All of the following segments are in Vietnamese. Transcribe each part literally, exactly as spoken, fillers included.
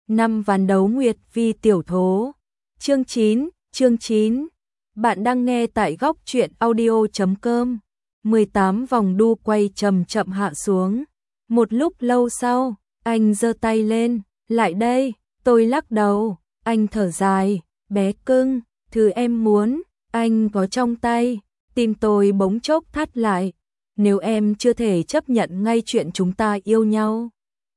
Năm ván đấu Nguyệt Vi tiểu thố. Chương chín, chương chín. Bạn đang nghe tại góc truyện audio chấm com. mười tám vòng đu quay chậm chậm hạ xuống. Một lúc lâu sau, anh giơ tay lên, lại đây, tôi lắc đầu, anh thở dài, bé cưng, thứ em muốn, anh có trong tay, tim tôi bỗng chốc thắt lại, nếu em chưa thể chấp nhận ngay chuyện chúng ta yêu nhau.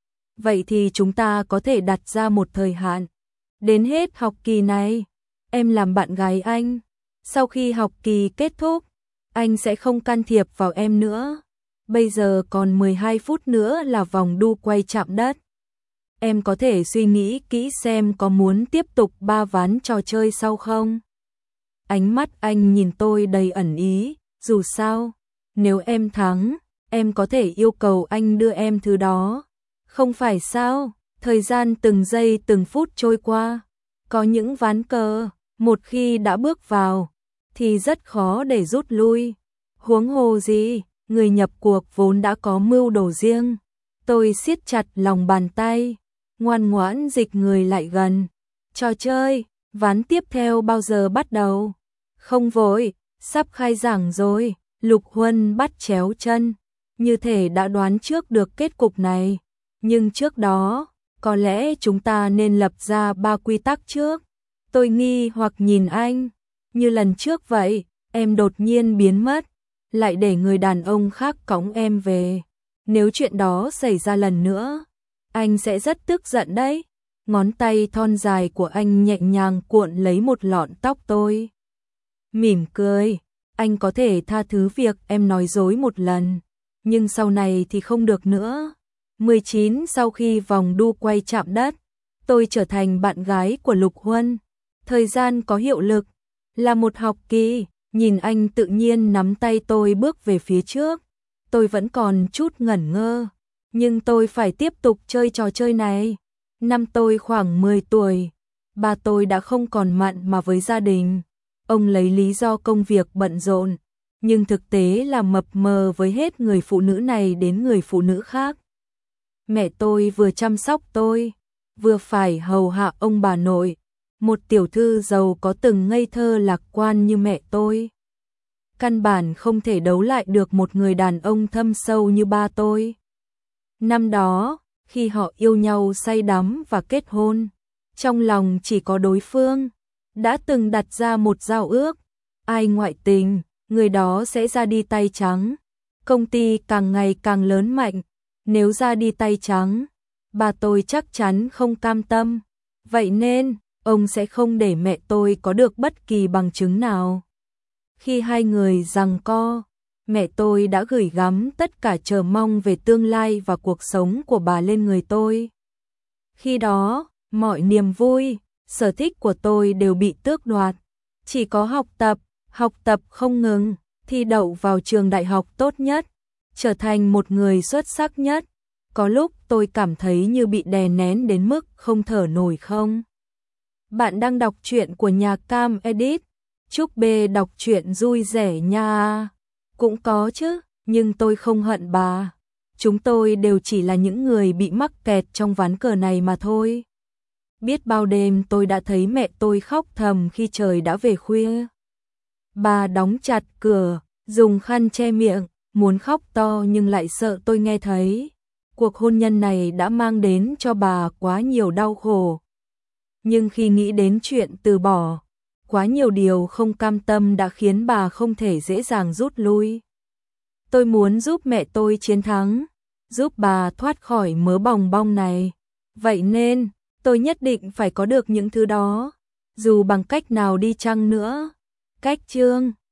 Vậy thì chúng ta có thể đặt ra một thời hạn. Đến hết học kỳ này, em làm bạn gái anh. Sau khi học kỳ kết thúc, anh sẽ không can thiệp vào em nữa. Bây giờ còn mười hai phút nữa là vòng đu quay chạm đất. Em có thể suy nghĩ kỹ xem có muốn tiếp tục ba ván trò chơi sau không? Ánh mắt anh nhìn tôi đầy ẩn ý, dù sao, nếu em thắng, em có thể yêu cầu anh đưa em thứ đó. Không phải sao, thời gian từng giây từng phút trôi qua, có những ván cờ, một khi đã bước vào, thì rất khó để rút lui. Huống hồ gì, người nhập cuộc vốn đã có mưu đồ riêng. Tôi siết chặt lòng bàn tay, ngoan ngoãn dịch người lại gần. Trò chơi, ván tiếp theo bao giờ bắt đầu? Không vội, sắp khai giảng rồi. Lục Huân bắt chéo chân, như thể đã đoán trước được kết cục này. Nhưng trước đó, có lẽ chúng ta nên lập ra ba quy tắc trước. Tôi nghi hoặc nhìn anh, như lần trước vậy, em đột nhiên biến mất, lại để người đàn ông khác cõng em về. Nếu chuyện đó xảy ra lần nữa, anh sẽ rất tức giận đấy. Ngón tay thon dài của anh nhẹ nhàng cuộn lấy một lọn tóc tôi. Mỉm cười, anh có thể tha thứ việc em nói dối một lần, nhưng sau này thì không được nữa. mười chín sau khi vòng đu quay chạm đất, tôi trở thành bạn gái của Lục Huân. Thời gian có hiệu lực, là một học kỳ, nhìn anh tự nhiên nắm tay tôi bước về phía trước. Tôi vẫn còn chút ngẩn ngơ, nhưng tôi phải tiếp tục chơi trò chơi này. Năm tôi khoảng mười tuổi, ba tôi đã không còn mặn mà với gia đình. Ông lấy lý do công việc bận rộn, nhưng thực tế là mập mờ với hết người phụ nữ này đến người phụ nữ khác. Mẹ tôi vừa chăm sóc tôi, vừa phải hầu hạ ông bà nội, một tiểu thư giàu có từng ngây thơ lạc quan như mẹ tôi. Căn bản không thể đấu lại được một người đàn ông thâm sâu như ba tôi. Năm đó, khi họ yêu nhau say đắm và kết hôn, trong lòng chỉ có đối phương, đã từng đặt ra một giao ước, ai ngoại tình, người đó sẽ ra đi tay trắng. Công ty càng ngày càng lớn mạnh, nếu ra đi tay trắng, bà tôi chắc chắn không cam tâm. Vậy nên, ông sẽ không để mẹ tôi có được bất kỳ bằng chứng nào. Khi hai người giằng co, mẹ tôi đã gửi gắm tất cả chờ mong về tương lai và cuộc sống của bà lên người tôi. Khi đó, mọi niềm vui, sở thích của tôi đều bị tước đoạt. Chỉ có học tập, học tập không ngừng, thi đậu vào trường đại học tốt nhất, trở thành một người xuất sắc nhất. Có lúc tôi cảm thấy như bị đè nén đến mức không thở nổi không. Bạn đang đọc truyện của nhà Cam Edit. Chúc B đọc truyện vui vẻ nha. Cũng có chứ, nhưng tôi không hận bà. Chúng tôi đều chỉ là những người bị mắc kẹt trong ván cờ này mà thôi. Biết bao đêm tôi đã thấy mẹ tôi khóc thầm khi trời đã về khuya. Bà đóng chặt cửa, dùng khăn che miệng, muốn khóc to nhưng lại sợ tôi nghe thấy. Cuộc hôn nhân này đã mang đến cho bà quá nhiều đau khổ. Nhưng khi nghĩ đến chuyện từ bỏ, quá nhiều điều không cam tâm đã khiến bà không thể dễ dàng rút lui. Tôi muốn giúp mẹ tôi chiến thắng, giúp bà thoát khỏi mớ bòng bong này. Vậy nên, tôi nhất định phải có được những thứ đó, dù bằng cách nào đi chăng nữa. Cách chương